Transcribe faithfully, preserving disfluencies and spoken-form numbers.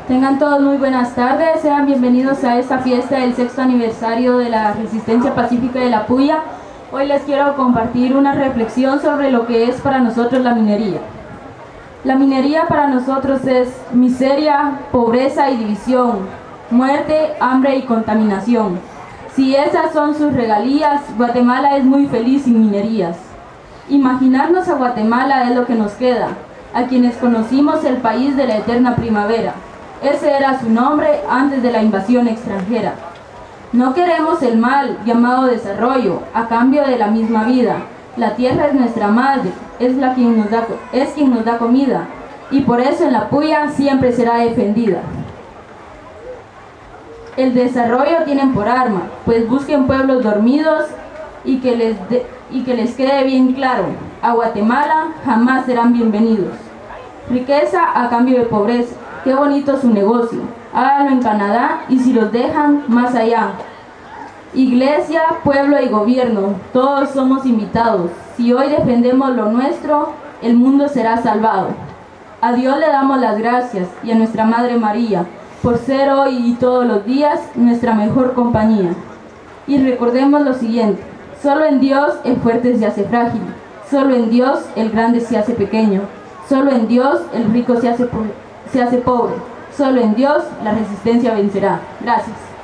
Tengan todos muy buenas tardes, sean bienvenidos a esta fiesta del sexto aniversario de la Resistencia Pacífica de la Puya. Hoy les quiero compartir una reflexión sobre lo que es para nosotros la minería. La minería para nosotros es miseria, pobreza y división, muerte, hambre y contaminación. Si esas son sus regalías, Guatemala es muy feliz sin minerías. Imaginarnos a Guatemala es lo que nos queda, a quienes conocimos el país de la eterna primavera. Ese era su nombre antes de la invasión extranjera. No queremos el mal llamado desarrollo a cambio de la misma vida. La tierra es nuestra madre, es, la quien nos da, es quien nos da comida, y por eso en la Puya siempre será defendida. El desarrollo tienen por arma, pues busquen pueblos dormidos y que les, de, y que les quede bien claro, a Guatemala jamás serán bienvenidos. Riqueza a cambio de pobreza. Qué bonito su negocio, háganlo en Canadá y si los dejan, más allá. Iglesia, pueblo y gobierno, todos somos invitados. Si hoy defendemos lo nuestro, el mundo será salvado. A Dios le damos las gracias y a nuestra Madre María, por ser hoy y todos los días nuestra mejor compañía. Y recordemos lo siguiente, solo en Dios el fuerte se hace frágil, solo en Dios el grande se hace pequeño, solo en Dios el rico se hace pobre. se hace pobre. Solo en Dios la resistencia vencerá. Gracias.